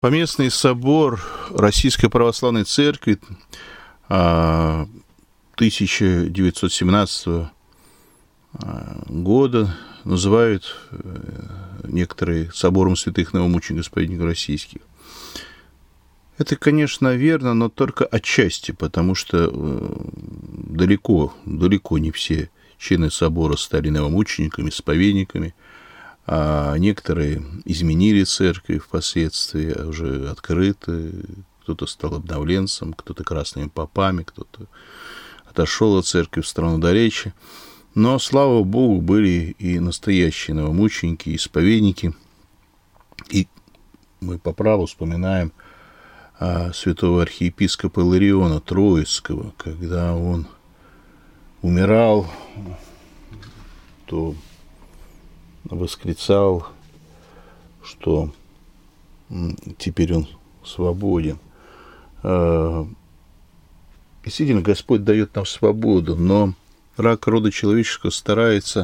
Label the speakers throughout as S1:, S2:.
S1: Поместный собор Российской Православной Церкви 1917 года называют некоторые собором святых новомучеников исповедников российских. Это, конечно, верно, но только отчасти, потому что далеко не все члены собора стали новомучениками, исповедниками, а некоторые изменили церковь впоследствии, уже открыты, кто-то стал обновленцем, кто-то красными попами, кто-то отошел от церкви в страну далече. Но, слава Богу, были и настоящие новомученики, и исповедники. И мы по праву вспоминаем святого архиепископа Илариона Троицкого, когда он умирал, то восклицал, что теперь он свободен. Действительно, Господь дает нам свободу, но рак рода человеческого старается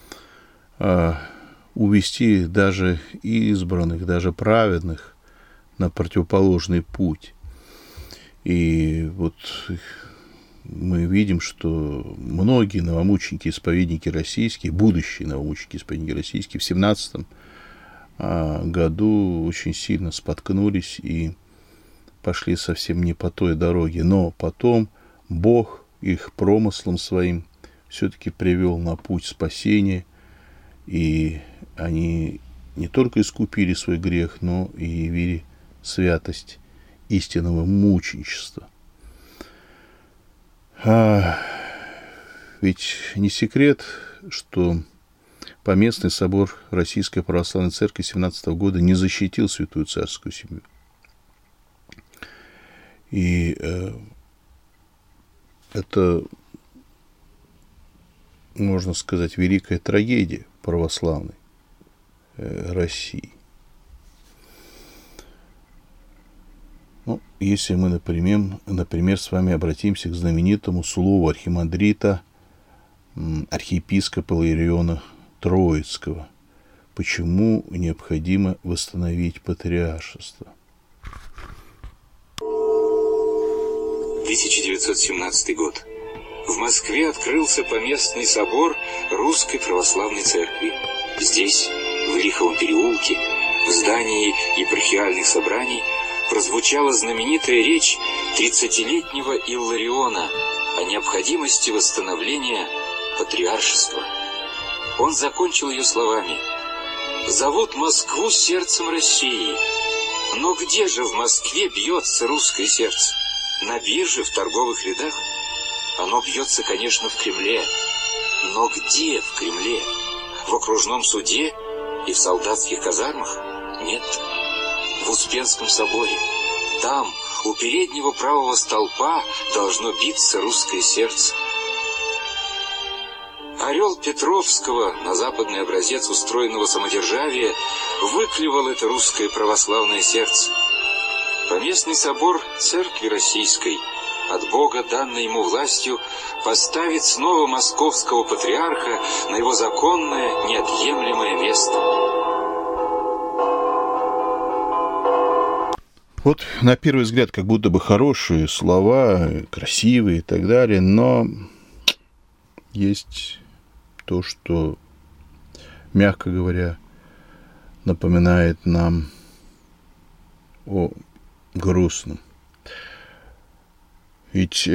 S1: увести даже избранных, даже праведных на противоположный путь. И вот мы видим, что многие новомученики, исповедники российские, будущие новомученики, исповедники российские, в 17 году очень сильно споткнулись и пошли совсем не по той дороге. Но потом Бог их промыслом своим все-таки привел на путь спасения, и они не только искупили свой грех, но и явили святость истинного мученичества. Ведь не секрет, что Поместный собор Российской Православной Церкви 17 года не защитил святую царскую семью. И это, можно сказать, великая трагедия православной России. Ну, если мы, например, с вами обратимся к знаменитому слову архимандрита, архиепископа Илариона Троицкого, почему необходимо восстановить патриаршество.
S2: 1917 год. В Москве открылся Поместный собор Русской Православной Церкви. Здесь, в Лиховом переулке, в здании епархиальных собраний, прозвучала знаменитая речь 30-летнего Иллариона о необходимости восстановления патриаршества. Он закончил ее словами: «Зовут Москву сердцем России. Но где же в Москве бьется русское сердце? На бирже, в торговых рядах? Оно бьется, конечно, в Кремле. Но где в Кремле? В окружном суде и в солдатских казармах? Нет. В Успенском соборе. Там, у переднего правого столпа, должно биться русское сердце». Орел Петровского, на западный образец устроенного самодержавия, выклевал это русское православное сердце. Поместный собор Церкви Российской, от Бога данной ему властью, поставит снова московского патриарха на его законное, неотъемлемое место.
S1: Вот на первый взгляд как будто бы хорошие слова, красивые и так далее, но есть то, что, мягко говоря, напоминает нам о грустном. Ведь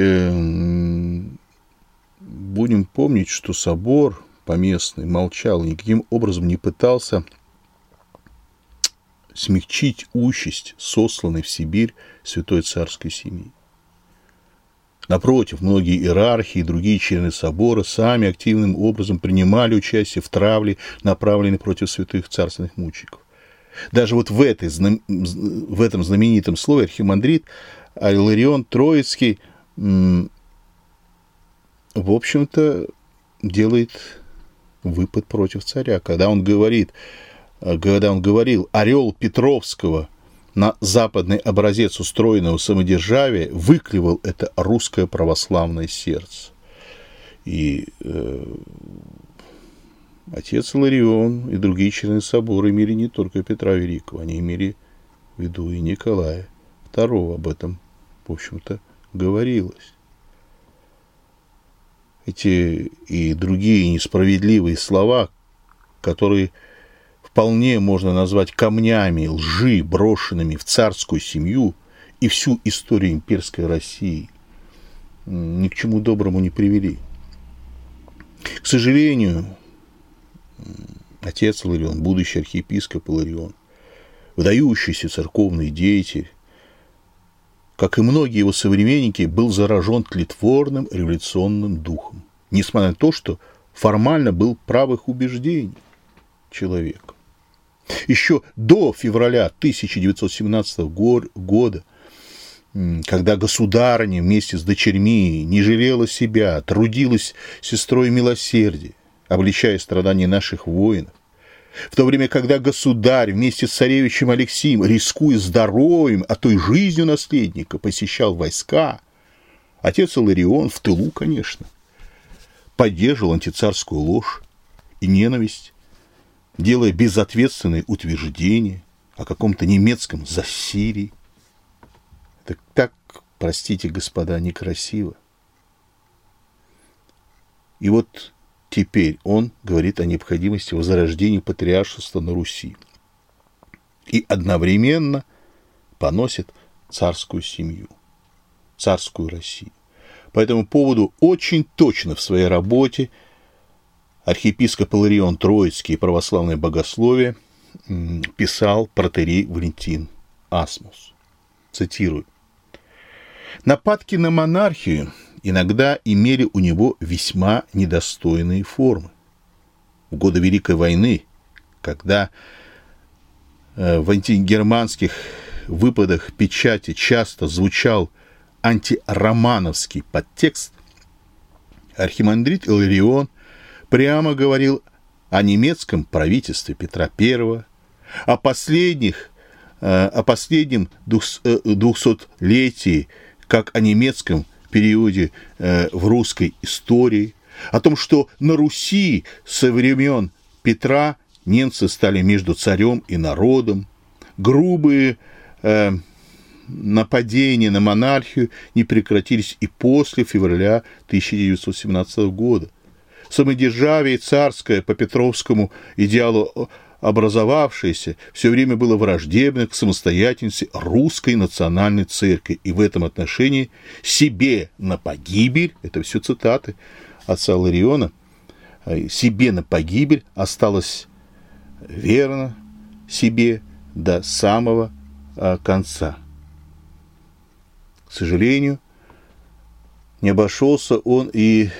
S1: будем помнить, что собор поместный молчал и никаким образом не пытался смягчить участь сосланной в Сибирь святой царской семьи. Напротив, многие иерархи и другие члены собора сами активным образом принимали участие в травле, направленной против святых царственных мучеников. Даже вот в этом знаменитом слове архимандрит Иларион Троицкий, в общем-то, делает выпад против царя, когда он говорил: «Орел Петровского на западный образец устроенного самодержавия выклевал это русское православное сердце». И отец Иларион и другие члены собора имели не только Петра Великого, они имели в виду и Николая II, об этом, в общем-то, говорилось. Эти и другие несправедливые слова, которые вполне можно назвать камнями лжи, брошенными в царскую семью и всю историю имперской России, ни к чему доброму не привели. К сожалению, отец Иларион, будущий архиепископ Иларион, выдающийся церковный деятель, как и многие его современники, был заражен тлетворным революционным духом, несмотря на то, что формально был правых убеждений человек. Еще до февраля 1917 года, когда государыня вместе с дочерьми не жалела себя, трудилась сестрой милосердия, обличая страдания наших воинов, в то время, когда государь вместе с царевичем Алексеем, рискуя здоровьем, а то и жизнью наследника, посещал войска, отец Иларион, в тылу, конечно, поддерживал антицарскую ложь и ненависть, делая безответственные утверждения о каком-то немецком засилии. Это так, простите, господа, некрасиво. И вот теперь он говорит о необходимости возрождения патриаршества на Руси и одновременно поносит царскую семью, царскую Россию. По этому поводу очень точно в своей работе архиепископ Иларион Троицкий и православное богословие писал протоиерей Валентин Асмус. Цитирую. «Нападки на монархию иногда имели у него весьма недостойные формы. В годы Великой войны, когда в антигерманских выпадах печати часто звучал антиромановский подтекст, архимандрит Иларион прямо говорил о немецком правительстве Петра I, о последнем 200-летии, как о немецком периоде в русской истории, о том, что на Руси со времен Петра немцы стали между царем и народом, грубые нападения на монархию не прекратились и после февраля 1917 года. Самодержавие царское по петровскому идеалу образовавшееся все время было враждебно к самостоятельности русской национальной церкви. И в этом отношении себе на погибель, это все цитаты отца Илариона, себе на погибель осталось верно себе до самого конца. К сожалению, не обошелся он и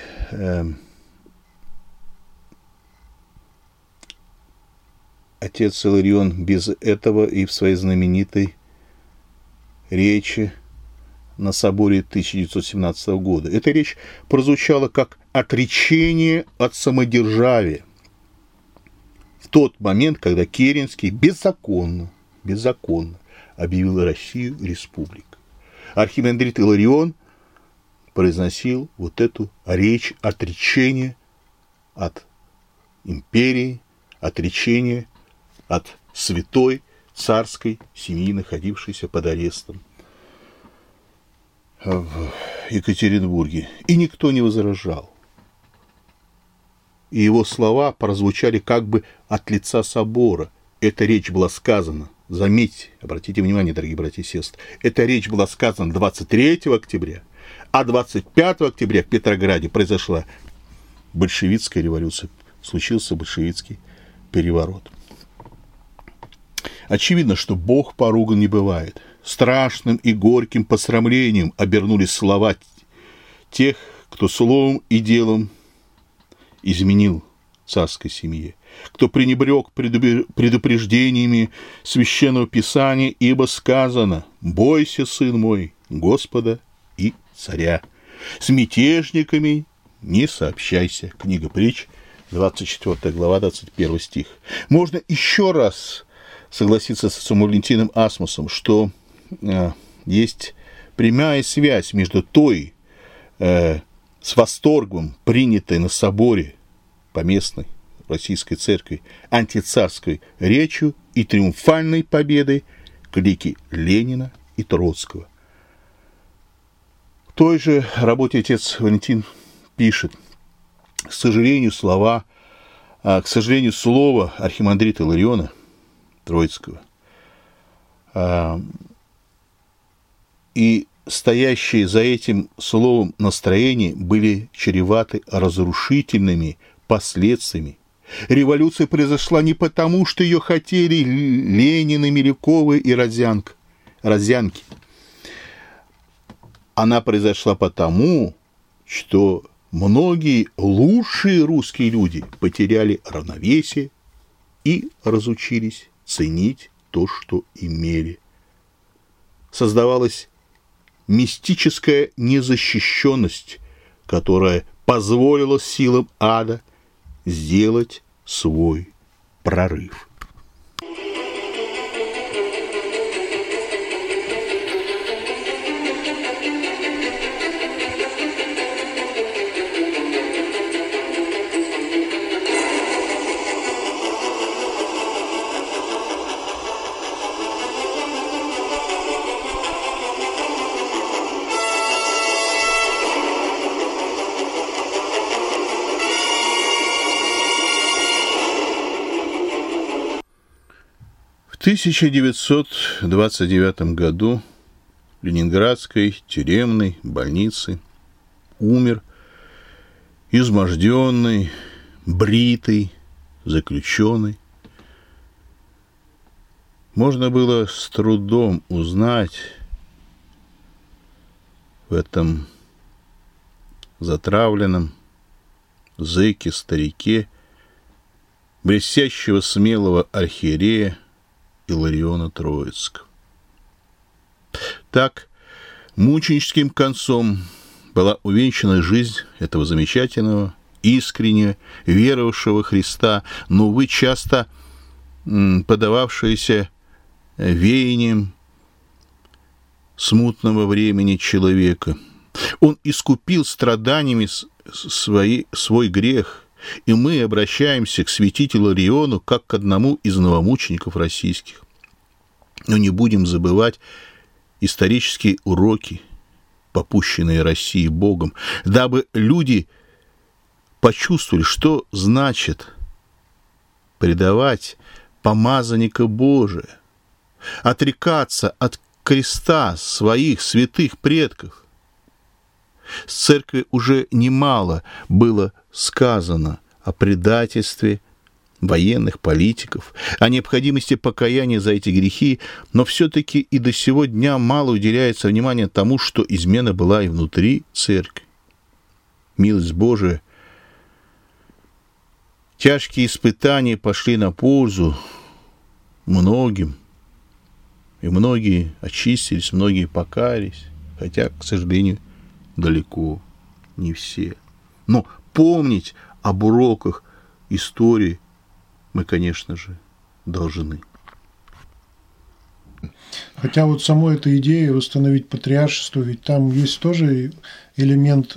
S1: отец Иларион без этого и в своей знаменитой речи на соборе 1917 года. Эта речь прозвучала как отречение от самодержавия. В тот момент, когда Керенский беззаконно объявил Россию республикой. Архимандрит Иларион произносил вот эту речь отречения от империи, отречения от святой царской семьи, находившейся под арестом в Екатеринбурге. И никто не возражал. И его слова прозвучали как бы от лица собора. Эта речь была сказана, заметьте, обратите внимание, дорогие братья и сестры, эта речь была сказана 23 октября, а 25 октября в Петрограде произошла большевистская революция, случился большевистский переворот. Очевидно, что Бог поруган не бывает. Страшным и горьким посрамлением обернулись слова тех, кто словом и делом изменил царской семье, кто пренебрег предупреждениями Священного Писания, ибо сказано: «Бойся, сын мой, Господа и царя. С мятежниками не сообщайся». Книга Притч, 24 глава, 21 стих. Можно еще раз согласиться с отцом Валентином Асмусом, что есть прямая связь между той с восторгом принятой на соборе поместной Российской Церкви антицарской речью и триумфальной победой клики Ленина и Троцкого. В той же работе отец Валентин пишет: к сожалению, слово архимандрита Илариона Троицкого и стоящие за этим словом настроения были чреваты разрушительными последствиями. Революция произошла не потому, что ее хотели Ленины, Милюковы и Родзянки. Она произошла потому, что многие лучшие русские люди потеряли равновесие и разучились ценить то, что имели. Создавалась мистическая незащищенность, которая позволила силам ада сделать свой прорыв. В 1929 году в Ленинградской тюремной больнице умер изможденный, бритый заключенный. Можно было с трудом узнать в этом затравленном зэке-старике блестящего смелого архиерея Илариона Троицкого. Так, мученическим концом была увенчана жизнь этого замечательного, искренне веровавшего Христа, но, увы, часто поддававшегося веяниям смутного времени человека. Он искупил страданиями свой грех, и мы обращаемся к святителю Илариону как к одному из новомучеников российских. Но не будем забывать исторические уроки, попущенные России Богом, дабы люди почувствовали, что значит предавать помазанника Божия, отрекаться от креста своих святых предков. С церкви уже немало было сказано о предательстве военных, политиков, о необходимости покаяния за эти грехи, но все-таки и до сего дня мало уделяется внимания тому, что измена была и внутри церкви. Милость Божия, тяжкие испытания пошли на пользу многим, и многие очистились, многие покаялись, хотя, к сожалению, далеко не все. Но помнить об уроках истории мы, конечно же, должны.
S3: Хотя вот самой этой идеи восстановить патриаршество, ведь там есть тоже элемент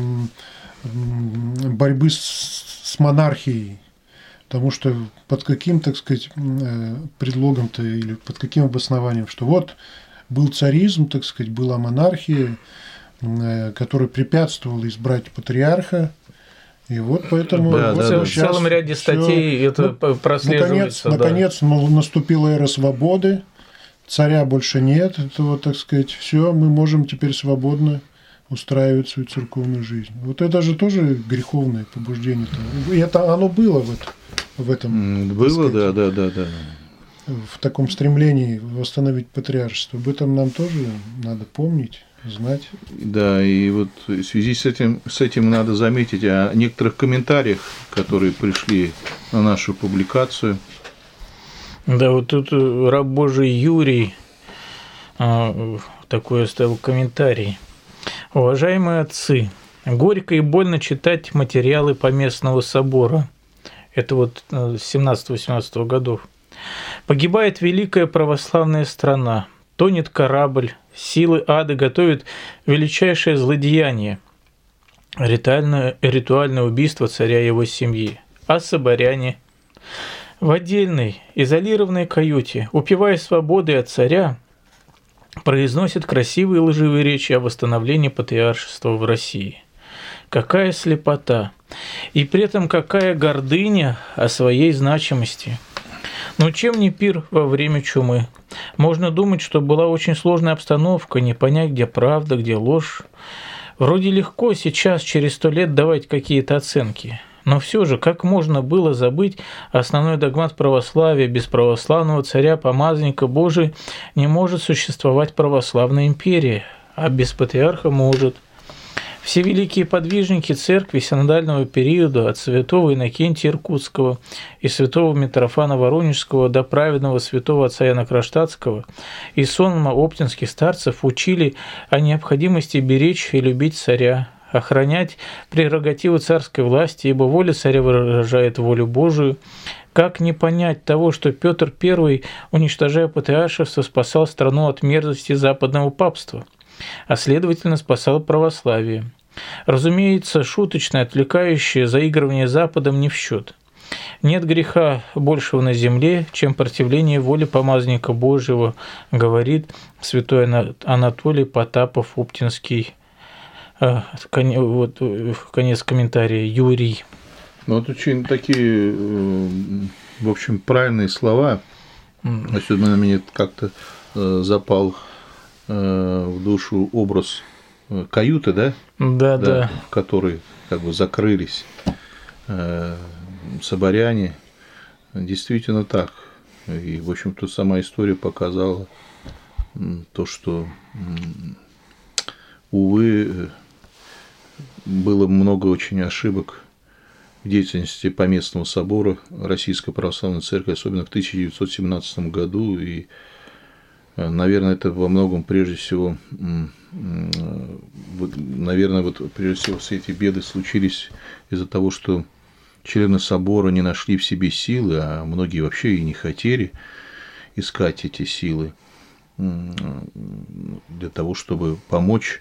S3: борьбы с монархией. Потому что под каким, так сказать, предлогом-то или под каким обоснованием, что вот был царизм, так сказать, была монархия, которая препятствовала избрать патриарха, и вот поэтому...
S4: Да, вот в целом ряде статей это прослеживается.
S3: Наконец наступила эра свободы, царя больше нет, это вот, так сказать, все, мы можем теперь свободно устраивать свою церковную жизнь. Вот это же тоже греховное побуждение. И это оно было в этом.
S1: Было, да.
S3: В таком стремлении восстановить патриаршество. Об этом нам тоже надо помнить, знать.
S1: Да, и вот в связи с этим надо заметить о некоторых комментариях, которые пришли на нашу публикацию.
S4: Да, вот тут раб Божий Юрий такой оставил комментарий. Уважаемые отцы, горько и больно читать материалы Поместного собора. Это вот 17-18 годов. Погибает великая православная страна, тонет корабль, силы ада готовят величайшее злодеяние – ритуальное убийство царя и его семьи. А соборяне В отдельной, изолированной каюте, упиваясь свободой от царя, произносит красивые лживые речи о восстановлении патриаршества в России. Какая слепота! И при этом какая гордыня о своей значимости! Но чем не пир во время чумы? Можно думать, что была очень сложная обстановка, не понять, где правда, где ложь. Вроде легко сейчас, через 100 лет, давать какие-то оценки. Но все же, как можно было забыть основной догмат православия? Без православного царя-помазанника Божия не может существовать православная империя, а без патриарха может. Все великие подвижники церкви синодального периода, от святого Иннокентия Иркутского и святого Митрофана Воронежского до праведного святого отца Иоанна Кронштадтского и сонма оптинских старцев, учили о необходимости беречь и любить царя, охранять прерогативы царской власти, ибо воля царя выражает волю Божию. Как не понять того, что Петр I, уничтожая патриаршество, спасал страну от мерзости западного папства, а следовательно спасал православие? Разумеется, шуточное, отвлекающее заигрывание Западом не в счет. Нет греха большего на земле, чем противление воле помазанника Божьего, говорит святой Анатолий Потапов, Оптинский, вот конец комментария, Юрий.
S1: Ну, вот очень такие, в общем, правильные слова. Особенно на меня как-то запал в душу образ каюты, да?
S4: Да.
S1: В которой как бы закрылись соборяне. Действительно так. И, в общем-то, сама история показала то, что, увы, было много очень ошибок в деятельности Поместного собора Российской Православной Церкви, особенно в 1917 году. И, наверное, это во многом прежде всего, прежде всего все эти беды случились из-за того, что члены собора не нашли в себе силы, а многие вообще и не хотели искать эти силы для того, чтобы помочь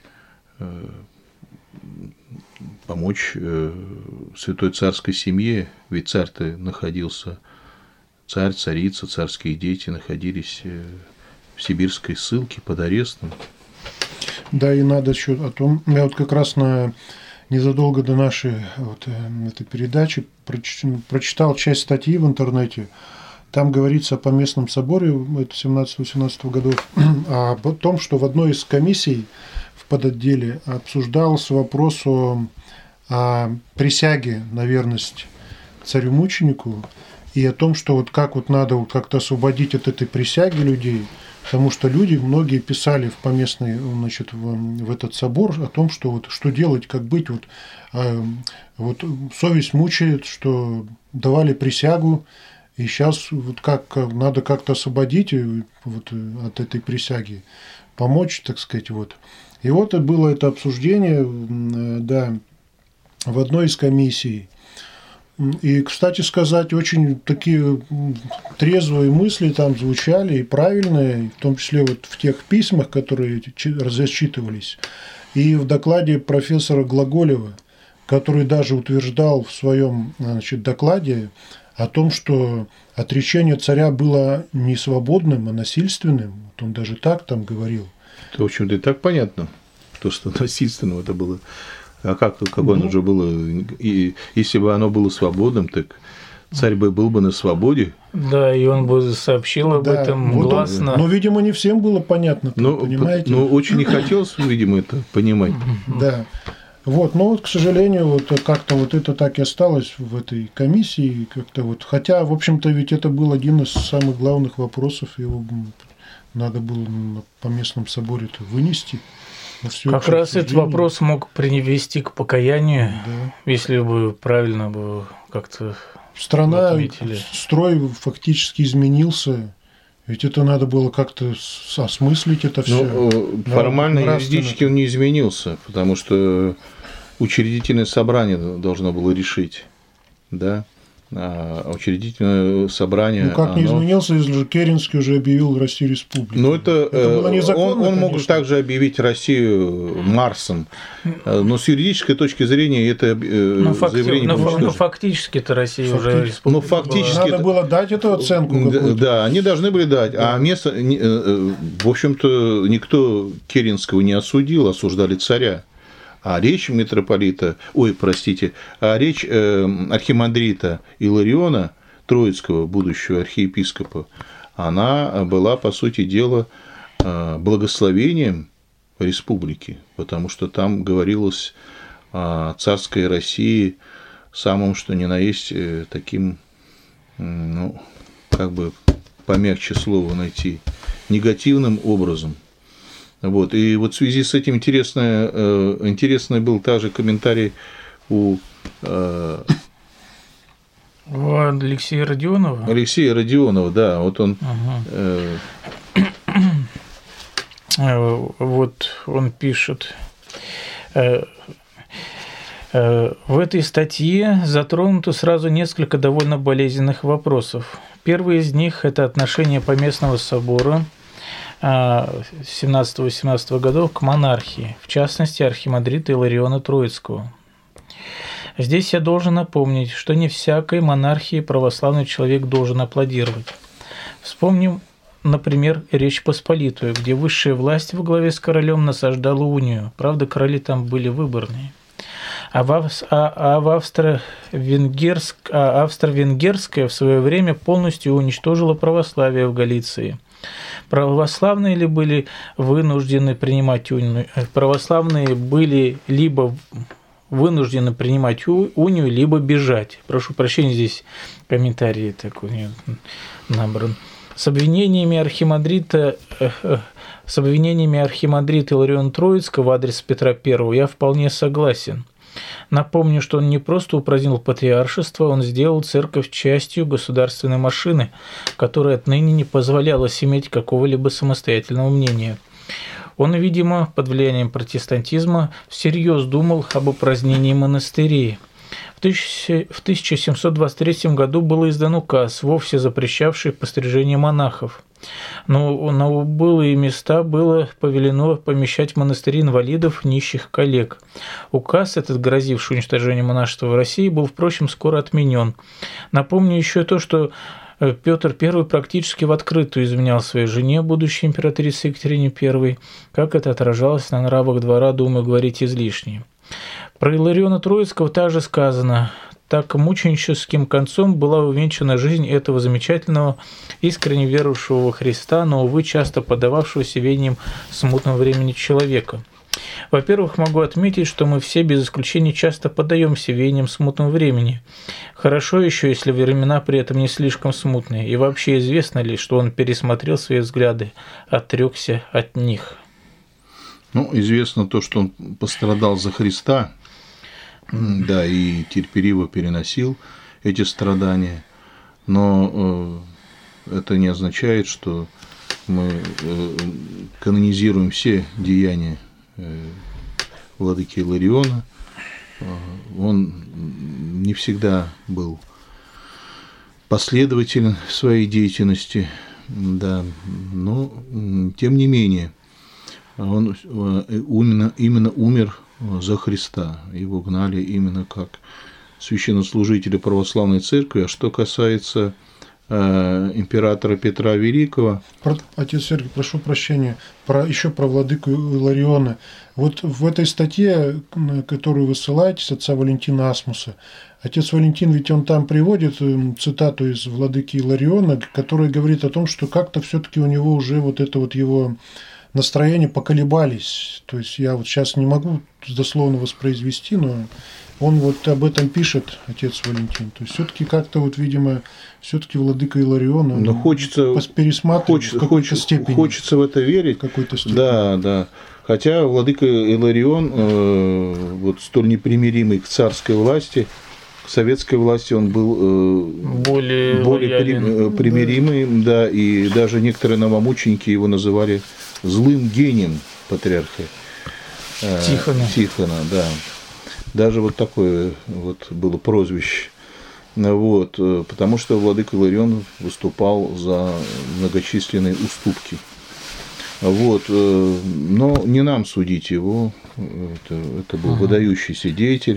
S1: святой царской семье, ведь царь-то находился, царь, царица, царские дети находились в сибирской ссылке под арестом.
S3: Да, и надо еще о том, я вот как раз незадолго до нашей этой передачи прочитал часть статьи в интернете. Там говорится о Поместном соборе 17-18 годов, о том, что в одной из комиссий в подотделе обсуждался вопрос о присяге на верность царю-мученику и о том, что вот как вот надо вот как-то освободить от этой присяги людей, потому что люди, многие писали в поместный, значит, в этот собор о том, что вот что делать, как быть, вот совесть мучает, что давали присягу, и сейчас вот как надо как-то освободить вот от этой присяги, помочь, так сказать, вот. И вот было это обсуждение, да, в одной из комиссий. И, кстати сказать, очень такие трезвые мысли там звучали и правильные, в том числе вот в тех письмах, которые зачитывались, и в докладе профессора Глаголева, который даже утверждал в своем, значит, докладе о том, что отречение царя было не свободным, а насильственным. Вот он даже так там говорил.
S1: Это, в общем-то, и так понятно, то, что насильственным это было. А как оно же было? И если бы оно было свободным, так царь был бы на свободе.
S4: Да, и он бы сообщил об этом вот гласно.
S3: Но, видимо, не всем было понятно, понимаете?
S1: Ну, очень не хотелось, видимо, это понимать.
S3: Да. Вот, но вот, к сожалению, вот как-то вот это так и осталось в этой комиссии, как-то вот, хотя, в общем-то, ведь это был один из самых главных вопросов, его надо было на Поместном соборе-то вынести.
S4: Как раз этот вопрос мог привести к покаянию, да, если бы правильно бы как-то
S3: страна, строй фактически изменился. Ведь это надо было как-то осмыслить это все.
S1: Ну, формально, юридически он не изменился, потому что учредительное собрание должно было решить, да, учредительное собрание.
S3: Ну, как не изменился, если же Керенский уже объявил Россию республикой.
S1: Ну, это
S3: было незаконно,
S1: он мог также объявить Россию Марсом. Но с юридической точки зрения это заявление...
S4: Но фактически-то Россия уже республика.
S3: Фактически надо было дать эту оценку какую-то.
S1: Да, они должны были дать. Да. А место... В общем-то, никто Керенского не осудил, осуждали царя. А речь митрополита, речь архимандрита Илариона Троицкого, будущего архиепископа, она была, по сути дела, благословением республики, потому что там говорилось о царской России самым, что ни на есть, таким, ну, как бы помягче слово найти, негативным образом. Вот. И вот в связи с этим интересный был также комментарий у
S4: Алексея Родионова.
S1: Алексея Родионова, да, вот он.
S4: Вот он пишет. В этой статье затронуто сразу несколько довольно болезненных вопросов. Первый из них – это отношение Поместного собора 17-18 годов к монархии, в частности, архимандрита Илариона Троицкого. Здесь я должен напомнить, что не всякой монархии православный человек должен аплодировать. Вспомним, например, Речь Посполитую, где высшая власть во главе с королем насаждала унию, правда, короли там были выборные. Австро-Венгерская в свое время полностью уничтожила православие в Галиции. Православные ли были вынуждены принимать унию? Православные были либо вынуждены принимать унию, либо бежать. Прошу прощения, здесь комментарий такой набран. С обвинениями архимандрита Илариона Троицкого в адрес Петра I я вполне согласен. Напомню, что он не просто упразднил патриаршество, он сделал церковь частью государственной машины, которая отныне не позволяла иметь какого-либо самостоятельного мнения. Он, видимо, под влиянием протестантизма всерьез думал об упразднении монастырей. В 1723 году был издан указ, вовсе запрещавший пострижение монахов. Но на былые места было повелено помещать в монастыри инвалидов, нищих коллег. Указ этот, грозивший уничтожением монашества в России, был, впрочем, скоро отменен. Напомню еще то, что Петр I практически в открытую изменял своей жене, будущей императрице Екатерине I, как это отражалось на нравах двора, думаю, говорить излишне. Про Илариона Троицкого также сказано: так мученическим концом была увенчана жизнь этого замечательного, искренне верующего во Христа, но, увы, часто поддававшегося веяниям смутного времени человека. Во-первых, могу отметить, что мы все без исключения часто поддаемся веяниям смутного времени. Хорошо еще, если времена при этом не слишком смутные, и вообще известно ли, что он пересмотрел свои взгляды, отрекся от них.
S1: Ну, известно то, что он пострадал за Христа, да, и терпеливо переносил эти страдания, но это не означает, что мы канонизируем все деяния владыки Илариона. Он не всегда был последователен в своей деятельности, да, но тем не менее он именно умер за Христа. Его гнали именно как священнослужителя православной церкви. А что касается императора Петра Великого...
S3: Отец Сергий, прошу прощения, еще про владыку Илариона. Вот в этой статье, на которую вы ссылаетесь, отца Валентина Асмуса, отец Валентин, ведь он там приводит цитату из владыки Илариона, которая говорит о том, что как-то все-таки у него уже вот это вот его настроения поколебались. То есть я вот сейчас не могу дословно воспроизвести, но он вот об этом пишет, отец Валентин. То есть все-таки как-то вот, видимо, все-таки владыка Илариона пересматривает в какой-то степени.
S1: Хочется в это верить.
S3: В какой-то степени.
S1: Да, да. Хотя владыка Иларион, вот столь непримиримый к царской власти, к советской власти, он был более примиримый, да, и даже некоторые новомученики его называли злым гением патриарха Тихона, да. Даже вот такое вот было прозвище Вот, потому что владыка Иларион выступал за многочисленные уступки. Вот, но не нам судить его, это был выдающийся деятель,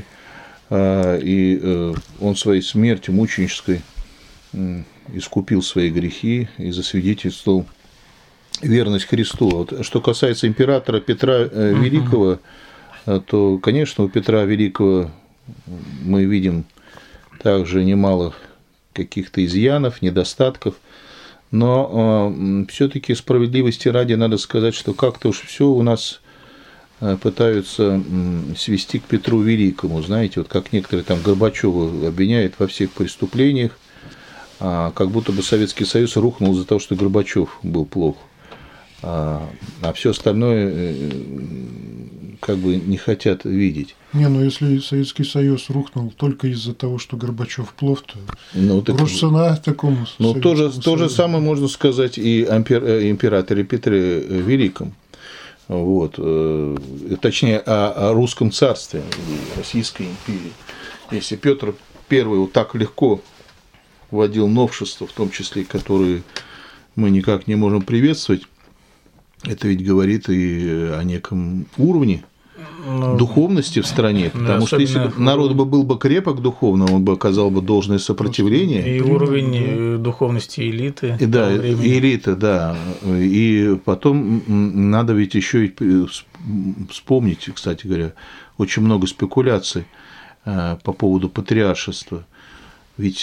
S1: и он своей смертью мученической искупил свои грехи и засвидетельствовал верность Христу. Вот, что касается императора Петра Великого, то, конечно, у Петра Великого мы видим также немало каких-то изъянов, недостатков, но все-таки справедливости ради надо сказать, что как-то уж все у нас пытаются свести к Петру Великому. Знаете, вот как некоторые там Горбачёва обвиняют во всех преступлениях, как будто бы Советский Союз рухнул из-за того, что Горбачёв был плох. А все остальное как бы не хотят видеть.
S3: Не, ну если Советский Союз рухнул только из-за того, что Горбачёв плох, то грош цена такому.
S1: Ну, то же самое можно сказать и о императоре Петре Великом. Вот. Точнее, о русском царстве, Российской империи. Если Петр I вот так легко вводил новшества, в том числе, которые мы никак не можем приветствовать, это ведь говорит и о неком уровне духовности в стране, потому что если народ был бы крепок духовно, он бы оказал бы должное сопротивление.
S4: И уровень духовности элиты.
S1: И да, элита, да. И потом надо ведь еще и вспомнить, кстати говоря, очень много спекуляций по поводу патриаршества. Ведь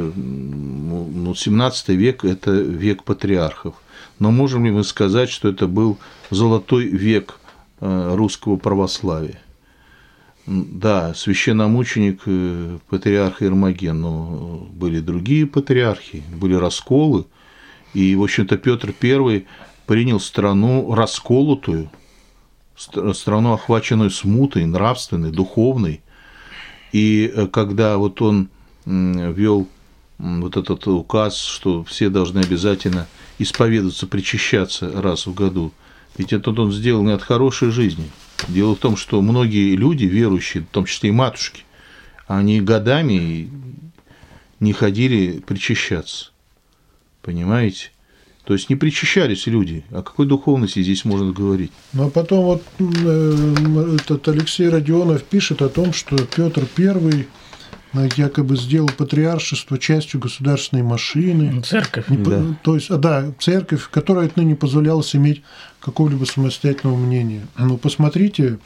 S1: 17 век – это век патриархов. Но можем ли мы сказать, что это был золотой век русского православия? Да, священномученик патриарх Ермоген, но были другие патриархи, были расколы, и, в общем-то, Петр I принял страну расколотую, страну, охваченную смутой, нравственной, духовной, и когда вот он ввел вот этот указ, что все должны обязательно исповедоваться, причащаться раз в году. Ведь это он сделал не от хорошей жизни. Дело в том, что многие люди, верующие, в том числе и матушки, они годами не ходили причащаться. Понимаете? То есть не причащались люди. О какой духовности здесь можно говорить?
S3: Ну а потом вот этот Алексей Родионов пишет о том, что Петр I якобы сделал патриаршество частью государственной машины.
S4: Церковь.
S3: То есть, да, церковь, которая отныне позволялась иметь какого-либо самостоятельного мнения. Ну, посмотрите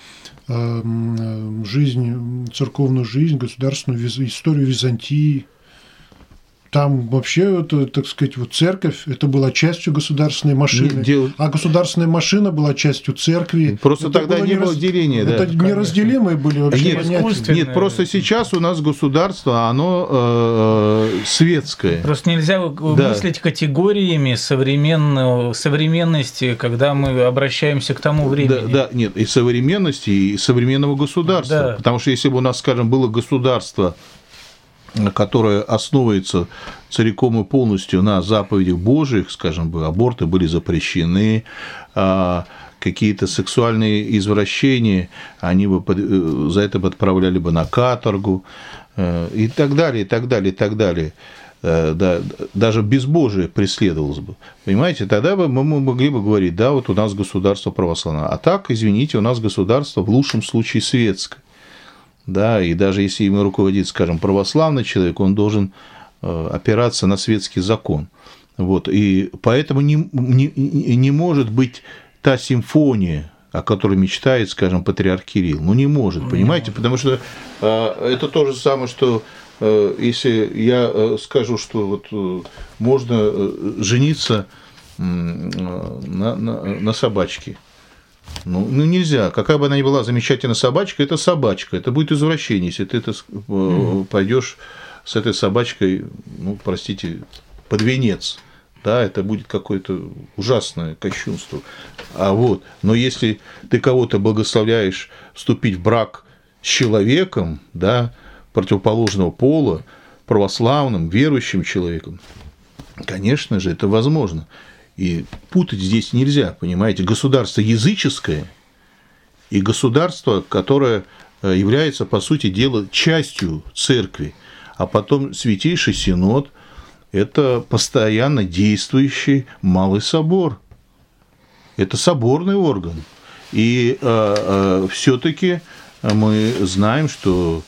S3: церковную жизнь, государственную историю Византии. Там вообще, так сказать, вот церковь, это была частью государственной машины, а государственная машина была частью церкви.
S1: Просто это тогда не было деления.
S3: Это неразделимые были вообще понятия.
S1: Нет, просто сейчас у нас государство, оно светское.
S4: Просто нельзя мыслить категориями современности, когда мы обращаемся к тому времени.
S1: Да, нет, и современности, и современного государства. Да. Потому что если бы у нас, скажем, было государство, которая основывается целиком и полностью на заповедях Божьих, скажем бы, аборты были запрещены, какие-то сексуальные извращения, они бы за это бы отправляли бы на каторгу, и так далее, и так далее, и так далее. Да, даже безбожие преследовалось бы. Понимаете, тогда бы мы могли бы говорить, да, вот у нас государство православное. А так, извините, у нас государство в лучшем случае светское. Да, и даже если ему руководит, скажем, православный человек, он должен опираться на светский закон. Вот, и поэтому не может быть та симфония, о которой мечтает, скажем, патриарх Кирилл. Ну, не может, понимаете? Потому что это то же самое, что если я скажу, что вот можно жениться на собачке. Ну, нельзя. Какая бы она ни была замечательная собачка, это собачка. Это будет извращение, если ты пойдешь с этой собачкой, ну, простите, под венец. Да, это будет какое-то ужасное кощунство. Но если ты кого-то благословляешь вступить в брак с человеком, да, противоположного пола, православным, верующим человеком, конечно же, это возможно. И путать здесь нельзя, понимаете, государство языческое и государство, которое является, по сути дела, частью церкви, А потом Святейший Синод – это постоянно действующий Малый Собор. Это соборный орган. И все-таки мы знаем, что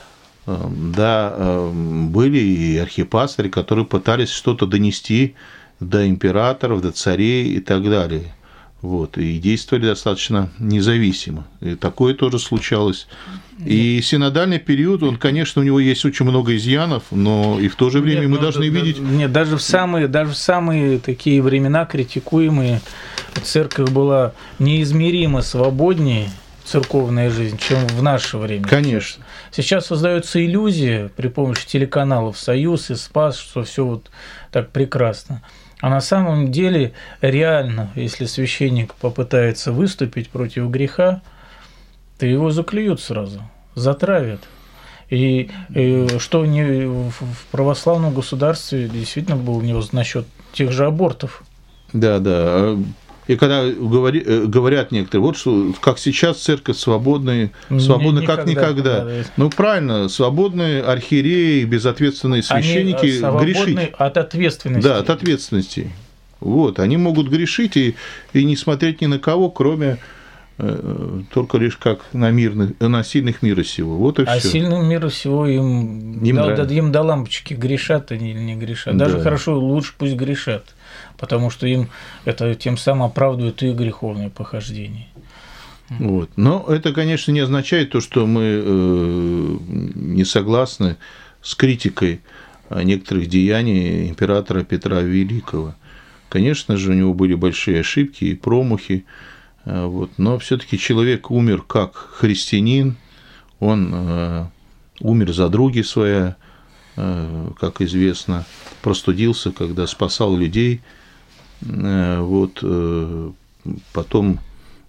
S1: да, были и архипастыри, которые пытались что-то донести до императоров, до царей и так далее. Вот, и действовали достаточно независимо. И такое тоже случалось. И синодальный период, он, конечно, у него есть очень много изъянов, но и в то же время мы должны видеть...
S4: Нет, даже в самые такие времена критикуемые церковь была неизмеримо свободнее, церковная жизнь, чем в наше время.
S1: Конечно.
S4: Сейчас создается иллюзия при помощи телеканалов «Союз» и «Спас», что все вот так прекрасно. А на самом деле реально, если священник попытается выступить против греха, то его заклюют сразу, затравят. И что не в православном государстве действительно был у него насчет тех же абортов.
S1: Да, да. И когда говорят некоторые, вот что, как сейчас церковь свободная как никогда. Да. Ну, правильно, свободные архиереи, безответственные священники грешить.
S4: От ответственности.
S1: Да, от ответственности. Вот, они могут грешить и не смотреть ни на кого, кроме только лишь как на сильных мира сего. Вот и все.
S4: А сильным мира сего им до лампочки, грешат они или не грешат. Даже хорошо, лучше пусть грешат. Потому что им это тем самым оправдывает и греховное похождение.
S1: Вот. Но это, конечно, не означает то, что мы не согласны с критикой некоторых деяний императора Петра Великого. Конечно же, у него были большие ошибки и промахи, вот. Но все-таки человек умер как христианин, он умер за други свои, как известно, простудился, когда спасал людей. Вот, потом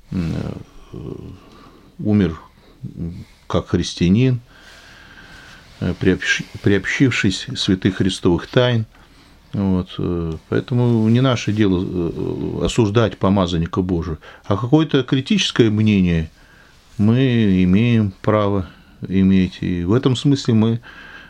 S1: умер как христианин, приобщившись святых христовых тайн. Вот, поэтому не наше дело осуждать помазанника Божия, а какое-то критическое мнение мы имеем право иметь. И в этом смысле мы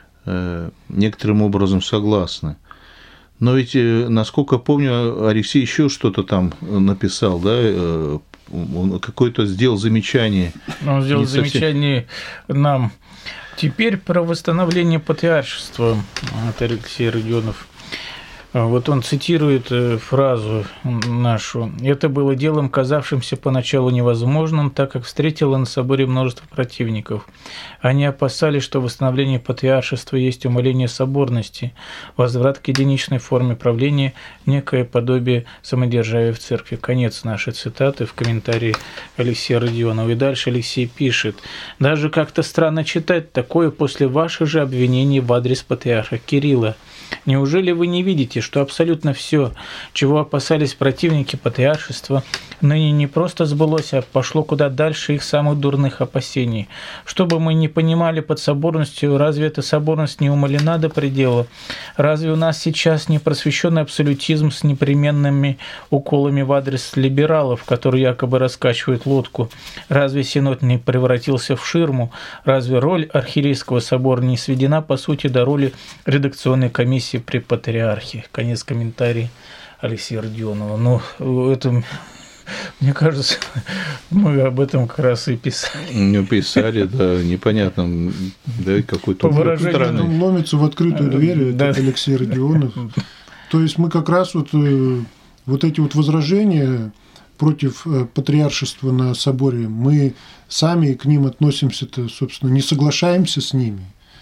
S1: некоторым образом согласны. Но ведь, насколько помню, Алексей еще что-то там написал, да, он какое-то сделал замечание.
S4: Он сделал замечание нам. Теперь про восстановление патриаршества, это Алексей Родионов. Вот он цитирует фразу нашу. «Это было делом, казавшимся поначалу невозможным, так как встретило на соборе множество противников. Они опасались, что восстановление патриаршества есть умаление соборности, возврат к единичной форме правления, некое подобие самодержавия в церкви». Конец нашей цитаты в комментарии Алексея Родионова. И дальше Алексей пишет. «Даже как-то странно читать такое после ваших же обвинений в адрес патриарха Кирилла. Неужели вы не видите, что абсолютно все, чего опасались противники патриаршества, ныне не просто сбылось, а пошло куда дальше их самых дурных опасений? Что бы мы ни понимали под соборностью, разве эта соборность не умалена до предела? Разве у нас сейчас не просвещенный абсолютизм с непременными уколами в адрес либералов, которые якобы раскачивают лодку? Разве Синод не превратился в ширму? Разве роль архиерейского собора не сведена, по сути, до роли редакционной комиссии при патриархе?» Конец комментария Алексея Родионова. Ну, это, мне кажется, мы об этом как раз и писали.
S1: Ну, писали, да, непонятно, да, какой-то...
S3: По выражению ломится в открытую дверь, да. Это Алексей Родионов. То есть мы как раз вот эти вот возражения против патриаршества на соборе, мы сами к ним относимся-то, собственно, не соглашаемся с ними.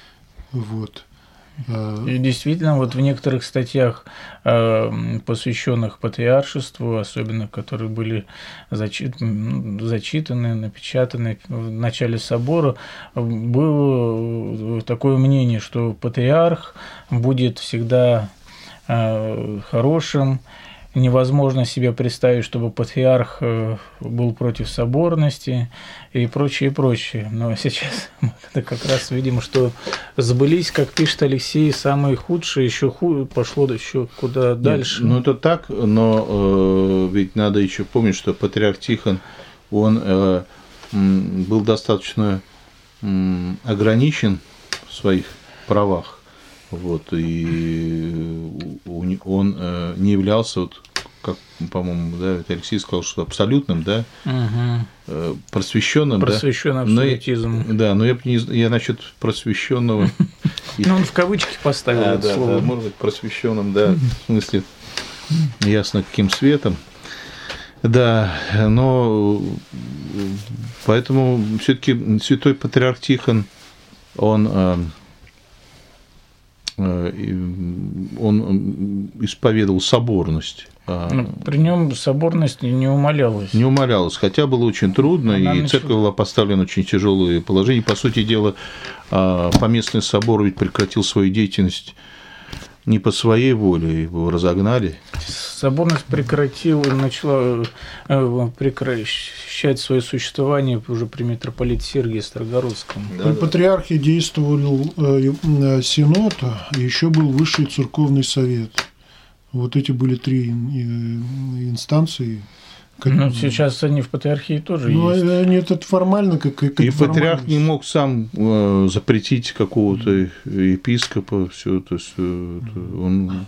S3: Вот.
S4: И действительно, вот в некоторых статьях, посвященных патриаршеству, особенно которые были зачитаны, напечатаны в начале собора, было такое мнение, что патриарх будет всегда хорошим. Невозможно себе представить, чтобы патриарх был против соборности и прочее, прочее. Но сейчас мы как раз видим, что сбылись, как пишет Алексей, самые худшие, еще пошло еще куда дальше.
S1: Нет, ну это так, но ведь надо еще помнить, что патриарх Тихон, он был достаточно ограничен в своих правах. Вот, и он не являлся, вот, как, по-моему, да, Алексей сказал, что абсолютным, да, просвещенным,
S4: просвещенным абсолютизмом.
S1: Да, но я насчет просвещенного.
S4: Ну, он в кавычки поставил это слово.
S1: Да, может быть, просвещенным, да, в смысле, ясно, каким светом. Да, но поэтому все-таки святой патриарх Тихон, он исповедовал соборность.
S4: При нем соборность не умалялась.
S1: Не умалялась, хотя было очень трудно, и церковь была поставлена в очень тяжелое положение. По сути дела, поместный собор ведь прекратил свою деятельность не по своей воле, его разогнали.
S4: Соборность начала прекращать свое существование уже при митрополите Сергии Строгородском.
S3: При патриархе действовал синод, и еще был высший церковный совет. Вот эти были 3 инстанции.
S4: Ну, сейчас они в патриархии тоже есть.
S3: Нет, это формально, как
S1: и патриарх не мог сам запретить какого-то епископа, все это, он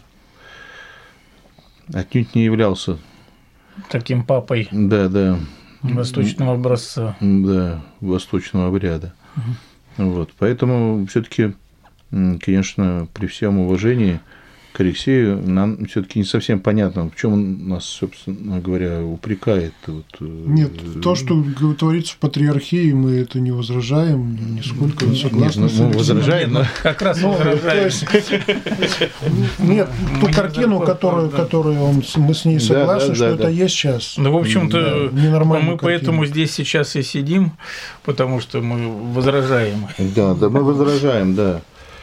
S1: отнюдь не являлся
S4: таким папой.
S1: Да.
S4: Восточного образца.
S1: Да, восточного обряда. Вот, поэтому все-таки, конечно, при всем уважении к Алексею, нам все-таки не совсем понятно, в чем он нас, собственно говоря, упрекает.
S3: Нет, то, что творится в патриархии, мы это не возражаем, нисколько согласны.
S1: Нет, мы возражаем, но
S4: как раз возражаем.
S3: Нет, ту картину, которую мы с ней согласны, что это есть сейчас.
S4: Ну, в общем-то, мы поэтому здесь сейчас и сидим, потому что мы возражаем.
S1: Да, мы возражаем, да.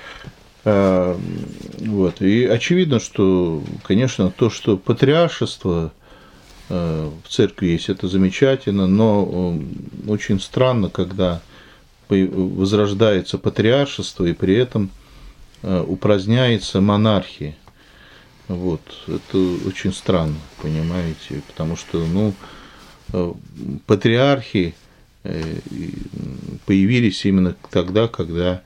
S1: Вот. И очевидно, что, конечно, то, что патриаршество в церкви есть, это замечательно, но очень странно, когда возрождается патриаршество и при этом упраздняется монархия. Вот. Это очень странно, понимаете, потому что, патриархи появились именно тогда, когда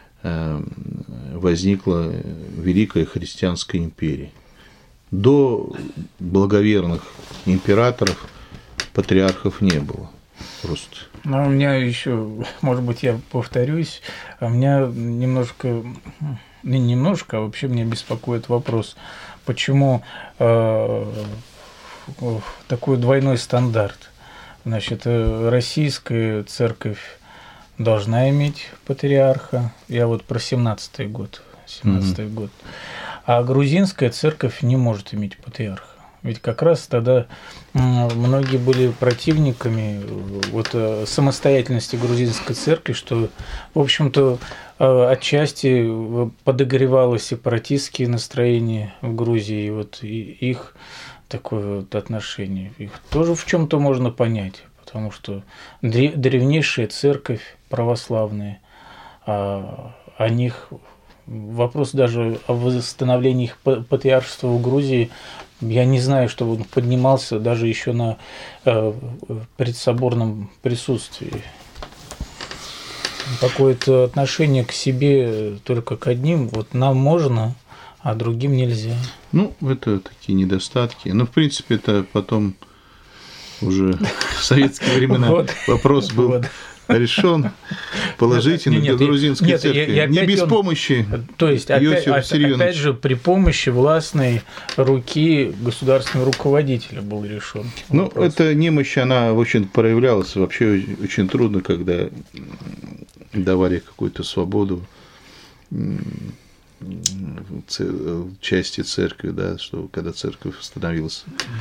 S1: возникла Великая Христианская империя. До благоверных императоров патриархов не было. Просто.
S4: Но у меня еще, может быть, я повторюсь, у меня немножко, а вообще меня беспокоит вопрос, почему такой двойной стандарт. Значит, российская церковь должна иметь патриарха. Я вот про 17-й год. А грузинская церковь не может иметь патриарха. Ведь как раз тогда многие были противниками самостоятельности грузинской церкви, что, в общем-то, отчасти подогревало сепаратистские настроения в Грузии, и их такое отношение. Их тоже в чем-то можно понять. Потому что древнейшая церковь православная, о них вопрос даже о восстановлении их патриаршества в Грузии, я не знаю, чтобы он поднимался даже еще на предсоборном присутствии. Какое-то отношение к себе только к одним, нам можно, а другим нельзя.
S1: Это такие недостатки. В принципе, это потом уже в советские времена вопрос был решен положительно для грузинской церкви. Не без помощи Иосифа Виссарионовича.
S4: Опять же, при помощи властной руки государственного руководителя был решен.
S1: Эта немощь, она очень проявлялась. Вообще очень трудно, когда давали какую-то свободу части церкви, да, что когда церковь становилась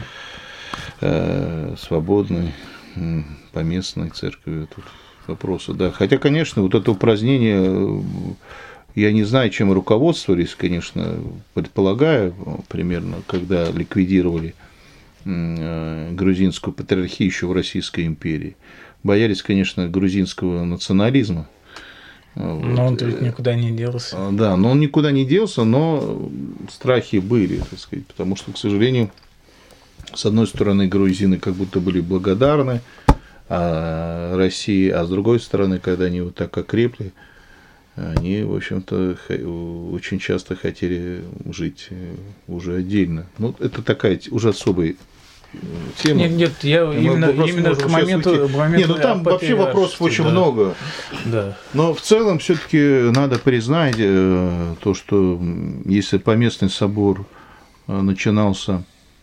S1: свободной, поместной церковью, тут вопросы, да. Хотя, конечно, это упразднение, я не знаю, чем руководствовались, конечно, предполагаю, примерно, когда ликвидировали грузинскую патриархию еще в Российской империи. Боялись, конечно, грузинского национализма.
S4: Но он-то ведь никуда не делся.
S1: Да, но он никуда не делся, но страхи были, так сказать, потому что, к сожалению, с одной стороны, грузины как будто были благодарны России, а с другой стороны, когда они так окрепли, они, в общем-то, очень часто хотели жить уже отдельно. Ну, это такая уже особая тема.
S4: Нет, я именно к моменту...
S1: Нет, ну там вообще вопросов очень много.
S4: Да.
S1: Но в целом все-таки надо признать то, что если Поместный собор начинался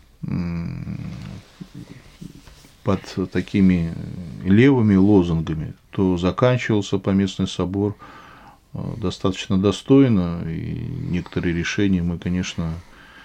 S1: под такими левыми лозунгами, то заканчивался Поместный собор достаточно достойно, и некоторые решения мы, конечно,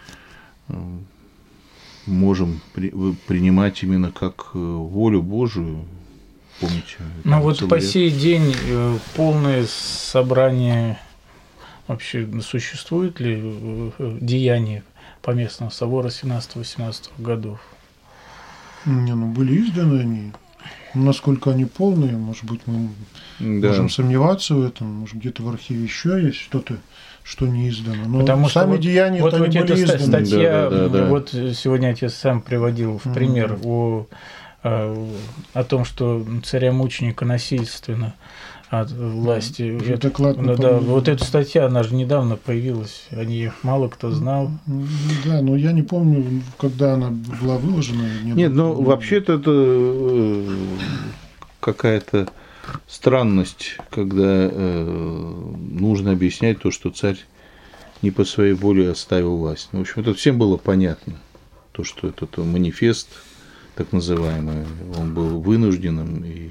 S1: можем принимать именно как волю Божию. Помните?
S4: Ну вот по сей день полное собрание вообще существует ли деяния Поместного собора 17-18 годов?
S3: Не, ну были изданы они. Насколько они полные, может быть, мы можем сомневаться в этом. Может, где-то в архиве еще есть что-то, что не издано. Но
S4: потому
S3: сами
S4: что
S3: деяния
S4: вот
S3: они были изданы.
S4: Статья, вот сегодня отец сам приводил в пример о том, что царя-мученика насильственно от власти. Вот эта статья, она же недавно появилась, о ней мало кто знал.
S3: Да, но я не помню, когда она была выложена.
S1: Нет, ну вообще-то это какая-то странность, когда нужно объяснять то, что царь не по своей воле оставил власть. В общем, это всем было понятно, то, что этот манифест, так называемый, он был вынужденным, и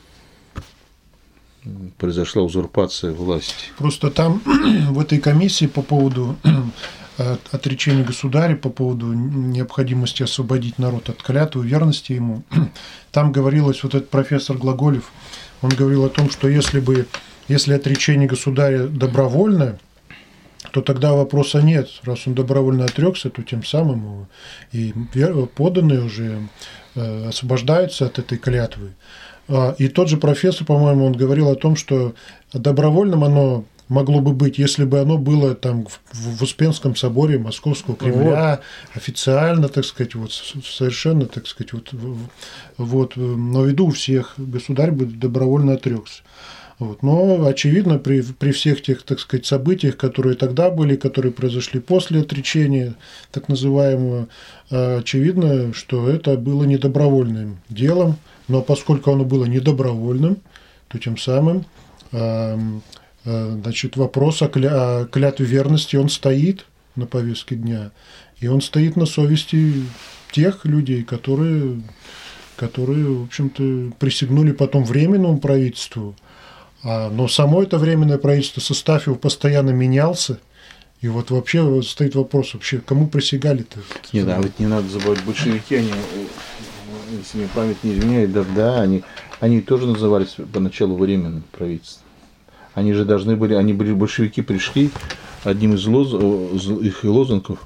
S1: произошла узурпация власти.
S3: Просто там в этой комиссии по поводу отречения государя, по поводу необходимости освободить народ от клятвы, верности ему, там говорилось, вот этот профессор Глаголев, он говорил о том, что если отречение государя добровольное, то тогда вопроса нет. Раз он добровольно отрекся, то тем самым и подданные уже освобождаются от этой клятвы. И тот же профессор, по-моему, он говорил о том, что добровольным оно могло бы быть, если бы оно было там в Успенском соборе Московского Кремля, официально, так сказать, вот совершенно, так сказать, вот на виду у всех государь бы добровольно отрекся. Вот. Но, очевидно, при всех тех, так сказать, событиях, которые тогда были, которые произошли после отречения, так называемого, очевидно, что это было недобровольным делом. Но поскольку оно было недобровольным, то тем самым значит, вопрос о клятве верности, он стоит на повестке дня. И он стоит на совести тех людей, которые в общем-то, присягнули потом Временному правительству. Но само это Временное правительство, состав его постоянно менялся. И вот вообще стоит вопрос, вообще, кому присягали-то?
S1: Нет, а ведь не надо забывать, большевики, они, если мне память не изменяет, они тоже назывались поначалу Временным правительством. Они же должны были, большевики пришли, одним из их лозунгов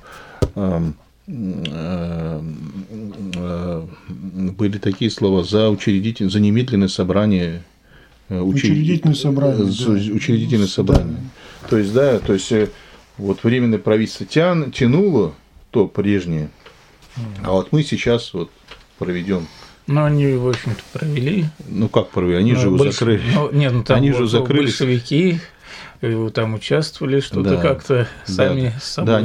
S1: были такие слова: за немедленное собрание.
S3: Учредительное
S1: собрание. То есть, вот Временное правительство тянуло то прежнее, а вот мы сейчас вот проведем.
S4: Но они, в общем-то, провели.
S1: Ну как провели? Они же его закрыли.
S4: Там
S1: они же закрыли.
S4: Большевики там участвовали, что-то как-то сами с собой.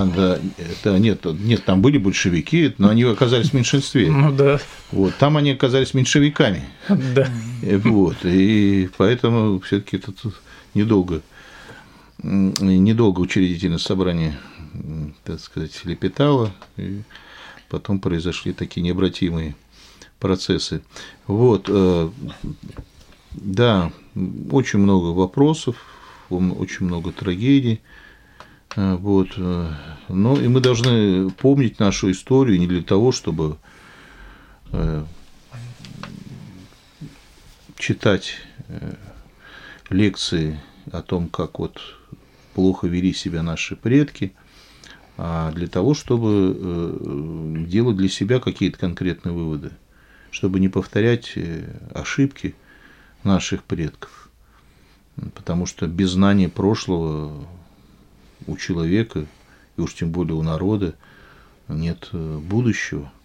S1: Нет, там были большевики, но они оказались в меньшинстве.
S4: Ну да.
S1: Вот, там они оказались меньшевиками.
S4: Да.
S1: Вот, и поэтому все-таки это недолго учредительное собрание, так сказать, лепетало, и потом произошли такие необратимые процессы. Вот, да, очень много вопросов, очень много трагедий. Вот, но и мы должны помнить нашу историю не для того, чтобы читать лекции о том, как вот плохо вели себя наши предки, а для того, чтобы делать для себя какие-то конкретные выводы, чтобы не повторять ошибки наших предков. Потому что без знания прошлого у человека, и уж тем более у народа, нет будущего.